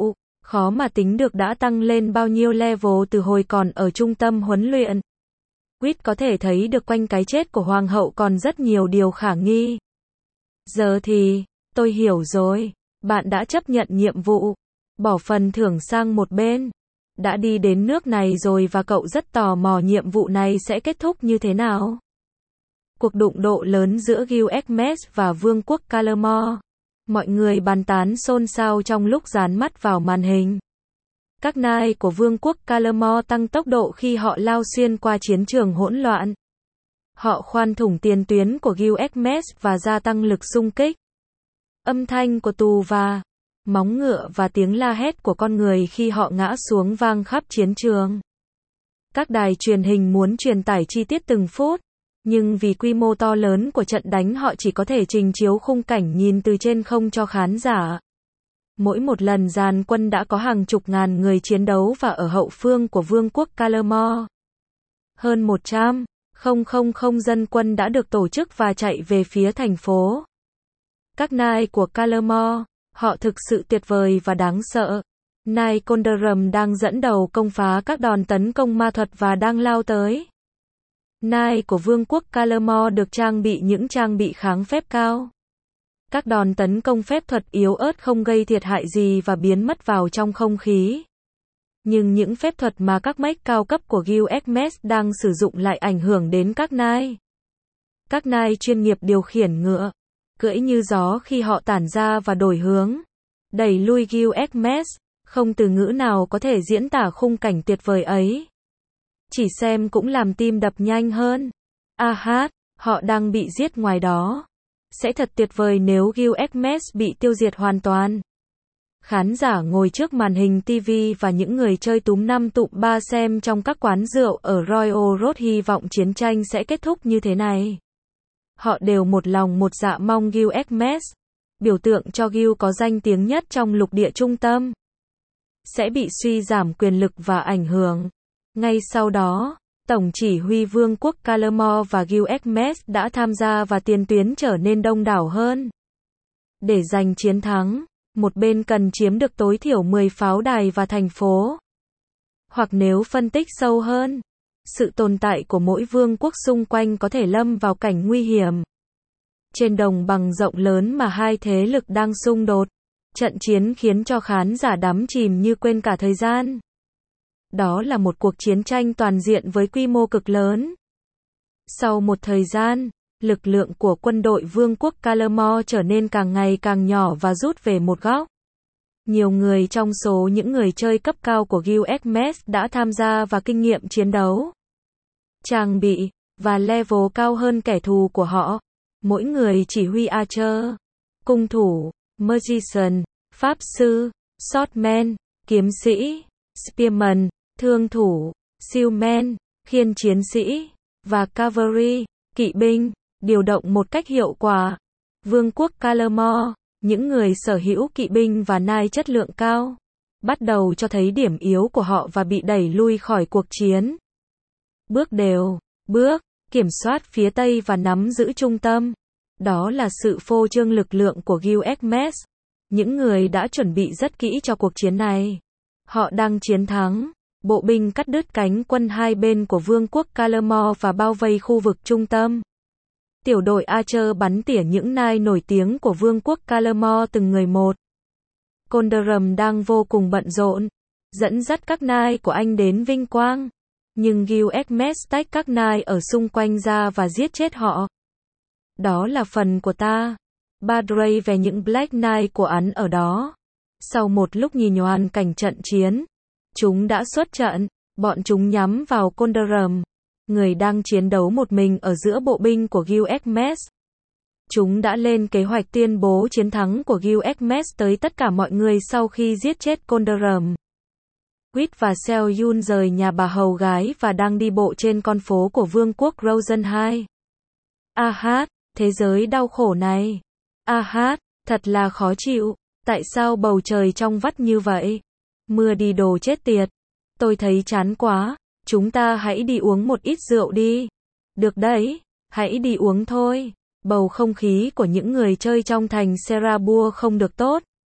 Khó mà tính được đã tăng lên bao nhiêu level từ hồi còn ở trung tâm huấn luyện. Quýt có thể thấy được quanh cái chết của hoàng hậu còn rất nhiều điều khả nghi. Giờ thì, tôi hiểu rồi, bạn đã chấp nhận nhiệm vụ, bỏ phần thưởng sang một bên. Đã đi đến nước này rồi và cậu rất tò mò nhiệm vụ này sẽ kết thúc như thế nào. Cuộc đụng độ lớn giữa Gilgamesh và Vương quốc Calamore. Mọi người bàn tán xôn xao trong lúc dán mắt vào màn hình. Các nai của Vương quốc Calamore tăng tốc độ khi họ lao xuyên qua chiến trường hỗn loạn. Họ khoan thủng tiền tuyến của Gilgamesh và gia tăng lực xung kích. Âm thanh của tù và móng ngựa và tiếng la hét của con người khi họ ngã xuống vang khắp chiến trường. Các đài truyền hình muốn truyền tải chi tiết từng phút, nhưng vì quy mô to lớn của trận đánh họ chỉ có thể trình chiếu khung cảnh nhìn từ trên không cho khán giả. Mỗi một lần dàn quân đã có hàng chục ngàn người chiến đấu và ở hậu phương của Vương quốc Calamore. Hơn 100,000 dân quân đã được tổ chức và chạy về phía thành phố. Các nai của Calamore, họ thực sự tuyệt vời và đáng sợ. Nai Condorum đang dẫn đầu công phá các đòn tấn công ma thuật và đang lao tới. Nai của Vương quốc Calamore được trang bị những trang bị kháng phép cao. Các đòn tấn công phép thuật yếu ớt không gây thiệt hại gì và biến mất vào trong không khí. Nhưng những phép thuật mà các mech cao cấp của Gilgamesh đang sử dụng lại ảnh hưởng đến các nai. Các nai chuyên nghiệp điều khiển ngựa, cưỡi như gió khi họ tản ra và đổi hướng, đẩy lui Gilgamesh, không từ ngữ nào có thể diễn tả khung cảnh tuyệt vời ấy. Chỉ xem cũng làm tim đập nhanh hơn. Họ đang bị giết ngoài đó. Sẽ thật tuyệt vời nếu Gilgamesh bị tiêu diệt hoàn toàn. Khán giả ngồi trước màn hình TV và những người chơi túm 5 tụm 3 xem trong các quán rượu ở Royal Road hy vọng chiến tranh sẽ kết thúc như thế này. Họ đều một lòng một dạ mong Gilgamesh, biểu tượng cho Gil có danh tiếng nhất trong lục địa trung tâm, sẽ bị suy giảm quyền lực và ảnh hưởng. Ngay sau đó, Tổng chỉ huy Vương quốc Calamore và Gilgamesh đã tham gia và tiền tuyến trở nên đông đảo hơn. Để giành chiến thắng, một bên cần chiếm được tối thiểu 10 pháo đài và thành phố. Hoặc nếu phân tích sâu hơn, sự tồn tại của mỗi vương quốc xung quanh có thể lâm vào cảnh nguy hiểm. Trên đồng bằng rộng lớn mà hai thế lực đang xung đột, trận chiến khiến cho khán giả đắm chìm như quên cả thời gian. Đó là một cuộc chiến tranh toàn diện với quy mô cực lớn. Sau một thời gian, lực lượng của quân đội Vương quốc Calamore trở nên càng ngày càng nhỏ và rút về một góc. Nhiều người trong số những người chơi cấp cao của Gilgamesh đã tham gia và kinh nghiệm chiến đấu, trang bị và level cao hơn kẻ thù của họ. Mỗi người chỉ huy archer, cung thủ, magician, pháp sư, swordman, kiếm sĩ, spearman, thương thủ, sealman, khiên chiến sĩ, và cavalry, kỵ binh, điều động một cách hiệu quả. Vương quốc Calamore, những người sở hữu kỵ binh và nai chất lượng cao, bắt đầu cho thấy điểm yếu của họ và bị đẩy lui khỏi cuộc chiến. Bước đều, bước, kiểm soát phía Tây và nắm giữ trung tâm. Đó là sự phô trương lực lượng của Gilgamesh. Những người đã chuẩn bị rất kỹ cho cuộc chiến này. Họ đang chiến thắng. Bộ binh cắt đứt cánh quân hai bên của Vương quốc Calamore và bao vây khu vực trung tâm. Tiểu đội Archer bắn tỉa những nai nổi tiếng của Vương quốc Calamore từng người một. Condorum đang vô cùng bận rộn, dẫn dắt các nai của anh đến vinh quang. Nhưng Gilgamesh tách các nai ở xung quanh ra và giết chết họ. Đó là phần của ta. Badray về những Black Knight của hắn ở đó. Sau một lúc nhìn hoàn cảnh trận chiến, chúng đã xuất trận. Bọn chúng nhắm vào Condorum, người đang chiến đấu một mình ở giữa bộ binh của Gilgamesh. Chúng đã lên kế hoạch tuyên bố chiến thắng của Gilgamesh tới tất cả mọi người sau khi giết chết Condorum. Quýt và Selyun rời nhà bà hầu gái và đang đi bộ trên con phố của Vương quốc Rosen 2. Thế giới đau khổ này. Thật là khó chịu. Tại sao bầu trời trong vắt như vậy? Mưa đi đồ chết tiệt. Tôi thấy chán quá. Chúng ta hãy đi uống một ít rượu đi. Được đấy, hãy đi uống thôi. Bầu không khí của những người chơi trong thành Serabur không được tốt.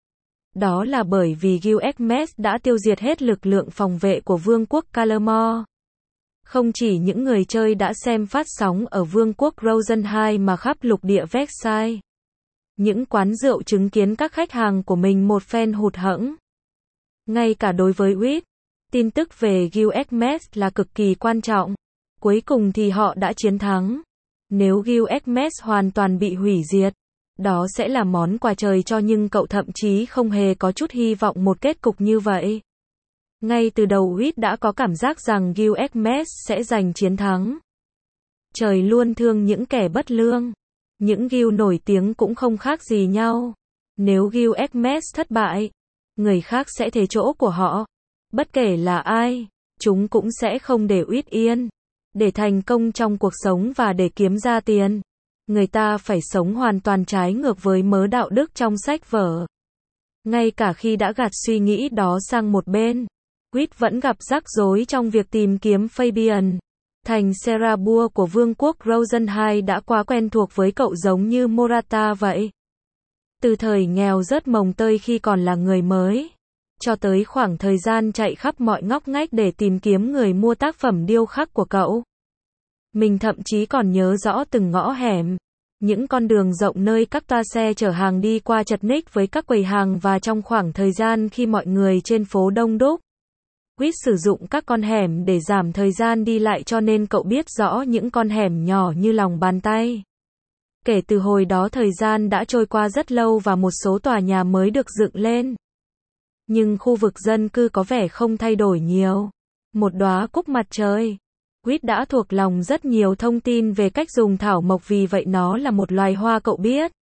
Đó là bởi vì Gilgamesh đã tiêu diệt hết lực lượng phòng vệ của Vương quốc Kalamor. Không chỉ những người chơi đã xem phát sóng ở Vương quốc Rosen 2 mà khắp lục địa Versailles. Những quán rượu chứng kiến các khách hàng của mình một phen hụt hẫng. Ngay cả đối với Wit, tin tức về Gilgamesh là cực kỳ quan trọng. Cuối cùng thì họ đã chiến thắng. Nếu Gilgamesh hoàn toàn bị hủy diệt, đó sẽ là món quà trời cho, nhưng cậu thậm chí không hề có chút hy vọng một kết cục như vậy. Ngay từ đầu Wit đã có cảm giác rằng Gilgamesh sẽ giành chiến thắng. Trời luôn thương những kẻ bất lương. Những Gil nổi tiếng cũng không khác gì nhau. Nếu Gilgamesh thất bại, người khác sẽ thế chỗ của họ. Bất kể là ai, chúng cũng sẽ không để Wit yên. Để thành công trong cuộc sống và để kiếm ra tiền, người ta phải sống hoàn toàn trái ngược với mớ đạo đức trong sách vở. Ngay cả khi đã gạt suy nghĩ đó sang một bên, Wit vẫn gặp rắc rối trong việc tìm kiếm Fabian. Thành Serabur của Vương quốc Rosen 2 đã quá quen thuộc với cậu, giống như Morata vậy. Từ thời nghèo rớt mồng tơi khi còn là người mới, cho tới khoảng thời gian chạy khắp mọi ngóc ngách để tìm kiếm người mua tác phẩm điêu khắc của cậu. Mình thậm chí còn nhớ rõ từng ngõ hẻm, những con đường rộng nơi các toa xe chở hàng đi qua chật ních với các quầy hàng, và trong khoảng thời gian khi mọi người trên phố đông đúc, Wit sử dụng các con hẻm để giảm thời gian đi lại, cho nên cậu biết rõ những con hẻm nhỏ như lòng bàn tay. Kể từ hồi đó thời gian đã trôi qua rất lâu và một số tòa nhà mới được dựng lên. Nhưng khu vực dân cư có vẻ không thay đổi nhiều. Một đóa cúc mặt trời. Wit đã thuộc lòng rất nhiều thông tin về cách dùng thảo mộc, vì vậy nó là một loài hoa, cậu biết.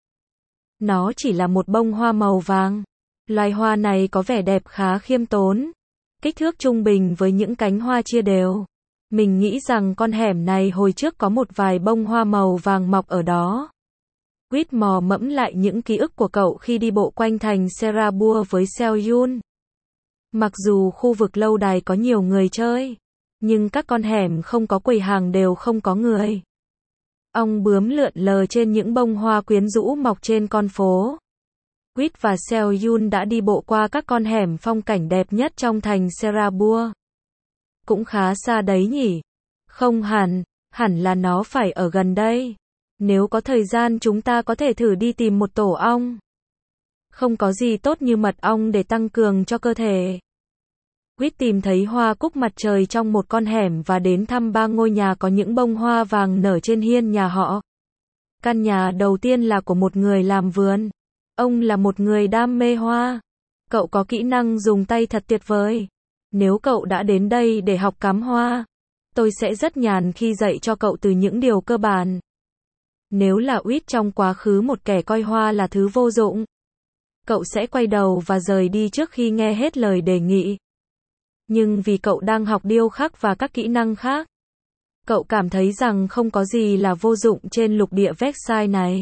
Nó chỉ là một bông hoa màu vàng. Loài hoa này có vẻ đẹp khá khiêm tốn. Kích thước trung bình với những cánh hoa chia đều. Mình nghĩ rằng con hẻm này hồi trước có một vài bông hoa màu vàng mọc ở đó. Wit mò mẫm lại những ký ức của cậu khi đi bộ quanh thành Serabur với Seo-yun. Mặc dù khu vực lâu đài có nhiều người chơi, nhưng các con hẻm không có quầy hàng đều không có người. Ong bướm lượn lờ trên những bông hoa quyến rũ mọc trên con phố. Wit và Seo-yun đã đi bộ qua các con hẻm phong cảnh đẹp nhất trong thành Serabur. Cũng khá xa đấy nhỉ? Không hẳn, hẳn là nó phải ở gần đây. Nếu có thời gian chúng ta có thể thử đi tìm một tổ ong. Không có gì tốt như mật ong để tăng cường cho cơ thể. Wit tìm thấy hoa cúc mặt trời trong một con hẻm và đến thăm 3 ngôi nhà có những bông hoa vàng nở trên hiên nhà họ. Căn nhà đầu tiên là của một người làm vườn. Ông là một người đam mê hoa. Cậu có kỹ năng dùng tay thật tuyệt vời. Nếu cậu đã đến đây để học cắm hoa, tôi sẽ rất nhàn khi dạy cho cậu từ những điều cơ bản. Nếu là Wit trong quá khứ một kẻ coi hoa là thứ vô dụng, cậu sẽ quay đầu và rời đi trước khi nghe hết lời đề nghị. Nhưng vì cậu đang học điêu khắc và các kỹ năng khác, cậu cảm thấy rằng không có gì là vô dụng trên lục địa Versailles này.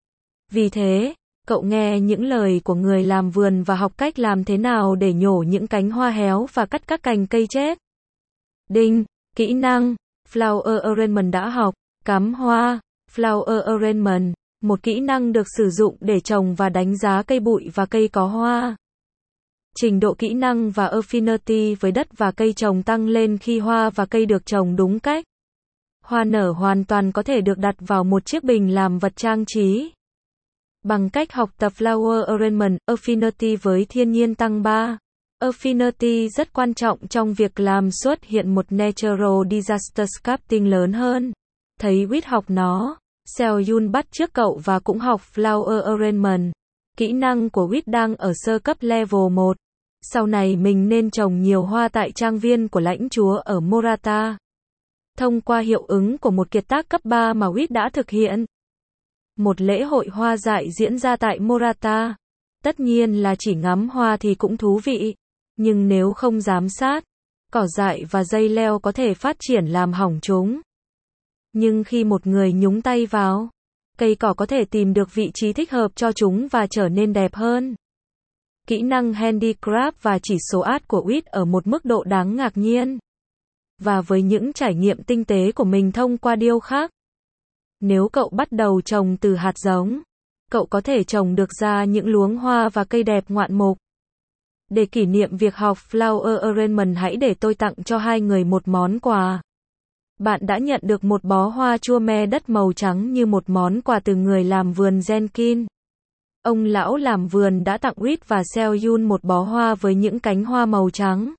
Vì thế, cậu nghe những lời của người làm vườn và học cách làm thế nào để nhổ những cánh hoa héo và cắt các cành cây chết. Đinh, kỹ năng, Flower Arrangement đã học, cắm hoa, Flower Arrangement, một kỹ năng được sử dụng để trồng và đánh giá cây bụi và cây có hoa. Trình độ kỹ năng và affinity với đất và cây trồng tăng lên khi hoa và cây được trồng đúng cách. Hoa nở hoàn toàn có thể được đặt vào một chiếc bình làm vật trang trí. Bằng cách học tập Flower Arrangement, affinity với thiên nhiên tăng 3. Affinity rất quan trọng trong việc làm xuất hiện một natural disaster sculpting lớn hơn. Thấy Wit học nó, Seo-yun bắt chước cậu và cũng học Flower Arrangement. Kỹ năng của Wit đang ở sơ cấp level 1. Sau này mình nên trồng nhiều hoa tại trang viên của lãnh chúa ở Morata. Thông qua hiệu ứng của một kiệt tác cấp 3 mà Wit đã thực hiện. Một lễ hội hoa dại diễn ra tại Morata. Tất nhiên là chỉ ngắm hoa thì cũng thú vị. Nhưng nếu không giám sát, cỏ dại và dây leo có thể phát triển làm hỏng chúng. Nhưng khi một người nhúng tay vào, cây cỏ có thể tìm được vị trí thích hợp cho chúng và trở nên đẹp hơn. Kỹ năng handicraft và chỉ số art của Wit ở một mức độ đáng ngạc nhiên. Và với những trải nghiệm tinh tế của mình thông qua điêu khắc, nếu cậu bắt đầu trồng từ hạt giống, cậu có thể trồng được ra những luống hoa và cây đẹp ngoạn mục. Để kỷ niệm việc học Flower Arrangement, hãy để tôi tặng cho hai người một món quà. Bạn đã nhận được một bó hoa chua me đất màu trắng như một món quà từ người làm vườn Jenkins. Ông lão làm vườn đã tặng Reed và Seo-yoon một bó hoa với những cánh hoa màu trắng.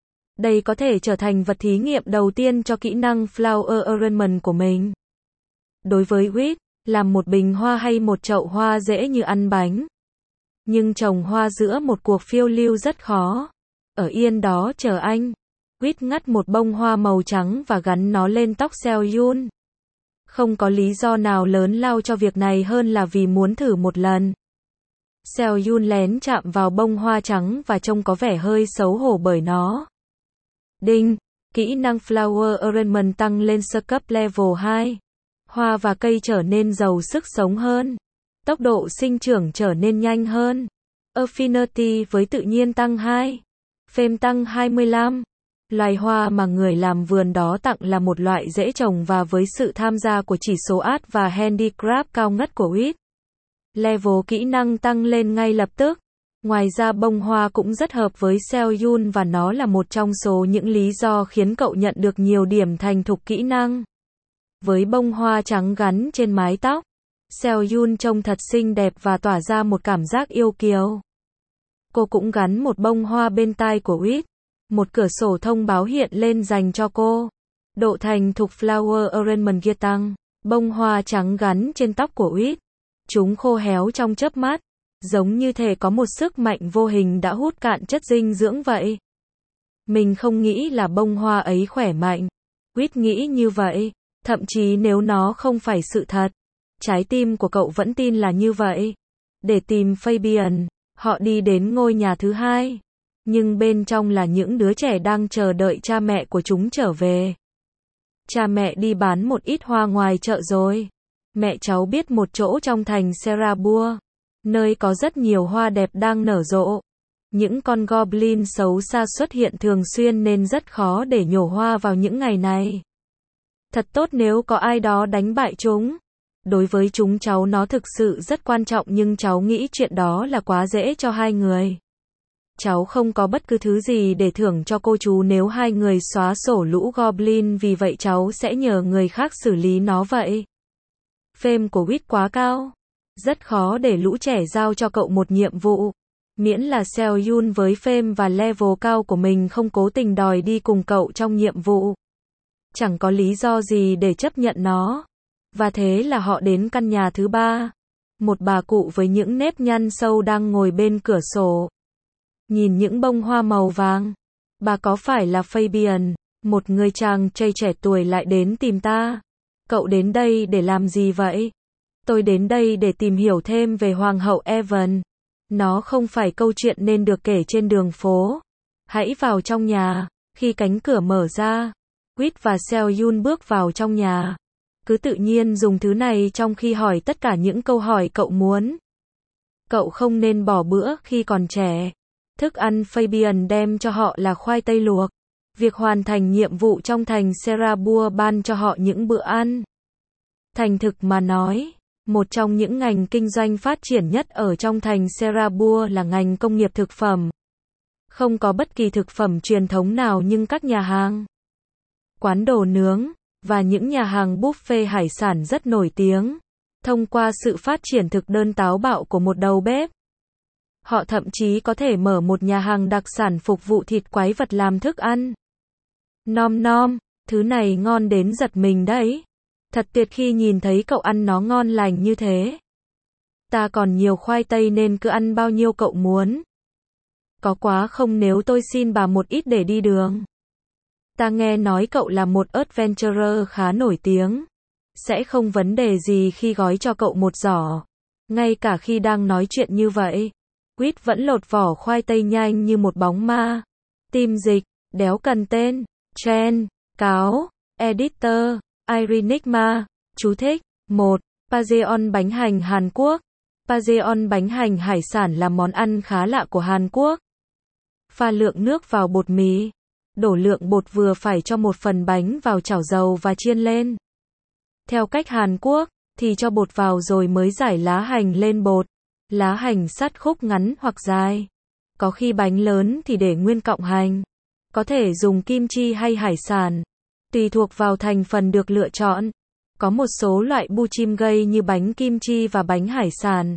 Đây có thể trở thành vật thí nghiệm đầu tiên cho kỹ năng Flower Arrangement của mình. Đối với Reed, làm một bình hoa hay một chậu hoa dễ như ăn bánh. Nhưng trồng hoa giữa một cuộc phiêu lưu rất khó. Ở yên đó chờ anh. Reed ngắt một bông hoa màu trắng và gắn nó lên tóc Seo-yoon. Không có lý do nào lớn lao cho việc này hơn là vì muốn thử một lần. Seo-yoon lén chạm vào bông hoa trắng và trông có vẻ hơi xấu hổ bởi nó. Đinh, kỹ năng Flower Arrangement tăng lên Scup Level 2. Hoa và cây trở nên giàu sức sống hơn. Tốc độ sinh trưởng trở nên nhanh hơn. Affinity với tự nhiên tăng 2. Fame tăng 25. Loài hoa mà người làm vườn đó tặng là một loại dễ trồng và với sự tham gia của chỉ số Art và Handicraft cao ngất của Reed. Level kỹ năng tăng lên ngay lập tức. Ngoài ra bông hoa cũng rất hợp với Seo-yoon và nó là một trong số những lý do khiến cậu nhận được nhiều điểm thành thục kỹ năng. Với bông hoa trắng gắn trên mái tóc, Seo-yoon trông thật xinh đẹp và tỏa ra một cảm giác yêu kiều. Cô cũng gắn một bông hoa bên tai của Reed. Một cửa sổ thông báo hiện lên dành cho cô. Độ thành thục Flower Arrangement kia tăng. Bông hoa trắng gắn trên tóc của Reed. Chúng khô héo trong chớp mắt. Giống như thể có một sức mạnh vô hình đã hút cạn chất dinh dưỡng vậy. Mình không nghĩ là bông hoa ấy khỏe mạnh. Reed nghĩ như vậy. Thậm chí nếu nó không phải sự thật. Trái tim của cậu vẫn tin là như vậy. Để tìm Fabian, họ đi đến ngôi nhà thứ hai. Nhưng bên trong là những đứa trẻ đang chờ đợi cha mẹ của chúng trở về. Cha mẹ đi bán một ít hoa ngoài chợ rồi. Mẹ cháu biết một chỗ trong thành Serabua, nơi có rất nhiều hoa đẹp đang nở rộ. Những con goblin xấu xa xuất hiện thường xuyên nên rất khó để nhổ hoa vào những ngày này. Thật tốt nếu có ai đó đánh bại chúng. Đối với chúng cháu nó thực sự rất quan trọng nhưng cháu nghĩ chuyện đó là quá dễ cho hai người. Cháu không có bất cứ thứ gì để thưởng cho cô chú nếu hai người xóa sổ lũ goblin, vì vậy cháu sẽ nhờ người khác xử lý nó vậy. Fame của Reed quá cao. Rất khó để lũ trẻ giao cho cậu một nhiệm vụ. Miễn là Seo-yoon với Fame và level cao của mình không cố tình đòi đi cùng cậu trong nhiệm vụ. Chẳng có lý do gì để chấp nhận nó. Và thế là họ đến căn nhà thứ ba. Một bà cụ với những nếp nhăn sâu đang ngồi bên cửa sổ. Nhìn những bông hoa màu vàng. Bà có phải là Fabian, một người chàng trai trẻ tuổi lại đến tìm ta? Cậu đến đây để làm gì vậy? Tôi đến đây để tìm hiểu thêm về Hoàng hậu Evan. Nó không phải câu chuyện nên được kể trên đường phố. Hãy vào trong nhà. Khi cánh cửa mở ra, Reed và Seo-yoon bước vào trong nhà. Cứ tự nhiên dùng thứ này trong khi hỏi tất cả những câu hỏi cậu muốn. Cậu không nên bỏ bữa khi còn trẻ. Thức ăn Fabian đem cho họ là khoai tây luộc. Việc hoàn thành nhiệm vụ trong thành Serabua ban cho họ những bữa ăn. Thành thực mà nói, một trong những ngành kinh doanh phát triển nhất ở trong thành Serabua là ngành công nghiệp thực phẩm. Không có bất kỳ thực phẩm truyền thống nào nhưng các nhà hàng, quán đồ nướng, và những nhà hàng buffet hải sản rất nổi tiếng. Thông qua sự phát triển thực đơn táo bạo của một đầu bếp, họ thậm chí có thể mở một nhà hàng đặc sản phục vụ thịt quái vật làm thức ăn. Nom nom, thứ này ngon đến giật mình đấy. Thật tuyệt khi nhìn thấy cậu ăn nó ngon lành như thế. Ta còn nhiều khoai tây nên cứ ăn bao nhiêu cậu muốn. Có quá không nếu tôi xin bà một ít để đi đường? Ta nghe nói cậu là một adventurer khá nổi tiếng. Sẽ không vấn đề gì khi gói cho cậu một giỏ. Ngay cả khi đang nói chuyện như vậy, Reed vẫn lột vỏ khoai tây nhanh như một bóng ma. Tim dịch, đéo cần tên, Chen, cáo, editor, Irenigma, chú thích. 1. Pajeon bánh hành Hàn Quốc. Pajeon bánh hành hải sản là món ăn khá lạ của Hàn Quốc. Pha lượng nước vào bột mì. Đổ lượng bột vừa phải cho một phần bánh vào chảo dầu và chiên lên. Theo cách Hàn Quốc, thì cho bột vào rồi mới rải lá hành lên bột. Lá hành cắt khúc ngắn hoặc dài. Có khi bánh lớn thì để nguyên cọng hành. Có thể dùng kim chi hay hải sản. Tùy thuộc vào thành phần được lựa chọn. Có một số loại buchimgay như bánh kim chi và bánh hải sản.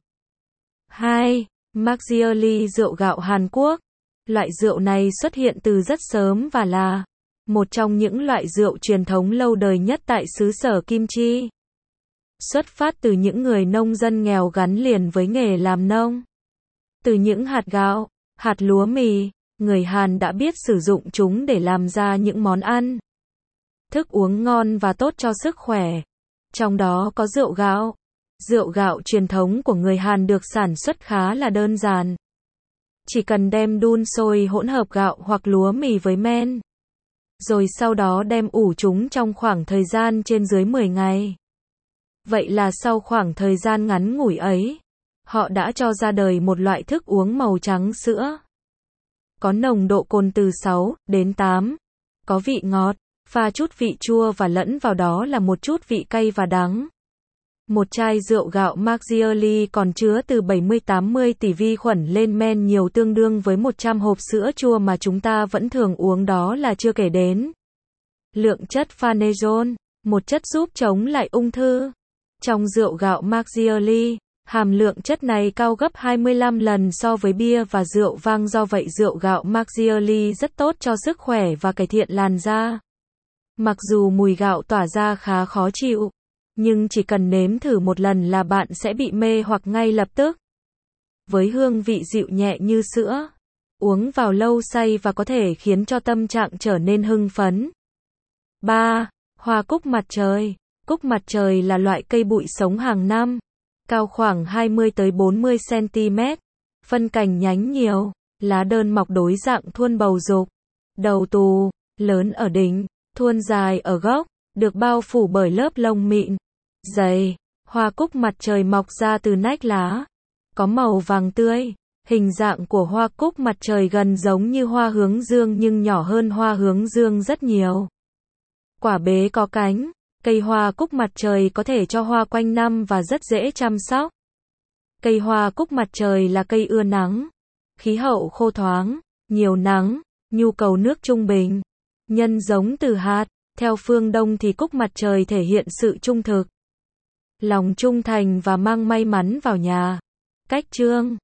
2. Makgeolli rượu gạo Hàn Quốc. Loại rượu này xuất hiện từ rất sớm và là một trong những loại rượu truyền thống lâu đời nhất tại xứ sở kim chi. Xuất phát từ những người nông dân nghèo gắn liền với nghề làm nông. Từ những hạt gạo, hạt lúa mì, người Hàn đã biết sử dụng chúng để làm ra những món ăn, thức uống ngon và tốt cho sức khỏe. Trong đó có rượu gạo. Rượu gạo truyền thống của người Hàn được sản xuất khá là đơn giản. Chỉ cần đem đun sôi hỗn hợp gạo hoặc lúa mì với men. Rồi sau đó đem ủ chúng trong khoảng thời gian trên dưới 10 ngày. Vậy là sau khoảng thời gian ngắn ngủi ấy, họ đã cho ra đời một loại thức uống màu trắng sữa. Có nồng độ cồn từ 6 đến 8. Có vị ngọt, pha chút vị chua và lẫn vào đó là một chút vị cay và đắng. Một chai rượu gạo Makgeolli còn chứa từ 70-80 tỷ vi khuẩn lên men nhiều tương đương với 100 hộp sữa chua mà chúng ta vẫn thường uống, đó là chưa kể đến lượng chất phanezol, một chất giúp chống lại ung thư. Trong rượu gạo Makgeolli, hàm lượng chất này cao gấp 25 lần so với bia và rượu vang, do vậy rượu gạo Makgeolli rất tốt cho sức khỏe và cải thiện làn da. Mặc dù mùi gạo tỏa ra khá khó chịu, nhưng chỉ cần nếm thử một lần là bạn sẽ bị mê hoặc ngay lập tức. Với hương vị dịu nhẹ như sữa, uống vào lâu say và có thể khiến cho tâm trạng trở nên hưng phấn. 3. Hoa cúc mặt trời. Cúc mặt trời là loại cây bụi sống hàng năm, cao khoảng 20-40 cm, phân cành nhánh nhiều, lá đơn mọc đối dạng thuôn bầu dục, đầu tù, lớn ở đỉnh, thuôn dài ở gốc, được bao phủ bởi lớp lông mịn, dày. Hoa cúc mặt trời mọc ra từ nách lá, có màu vàng tươi. Hình dạng của hoa cúc mặt trời gần giống như hoa hướng dương nhưng nhỏ hơn hoa hướng dương rất nhiều. Quả bế có cánh. Cây hoa cúc mặt trời có thể cho hoa quanh năm và rất dễ chăm sóc. Cây hoa cúc mặt trời là cây ưa nắng, khí hậu khô thoáng, nhiều nắng, nhu cầu nước trung bình. Nhân giống từ hạt. Theo phương Đông thì cúc mặt trời thể hiện sự trung thực, lòng trung thành và mang may mắn vào nhà. Cách trương.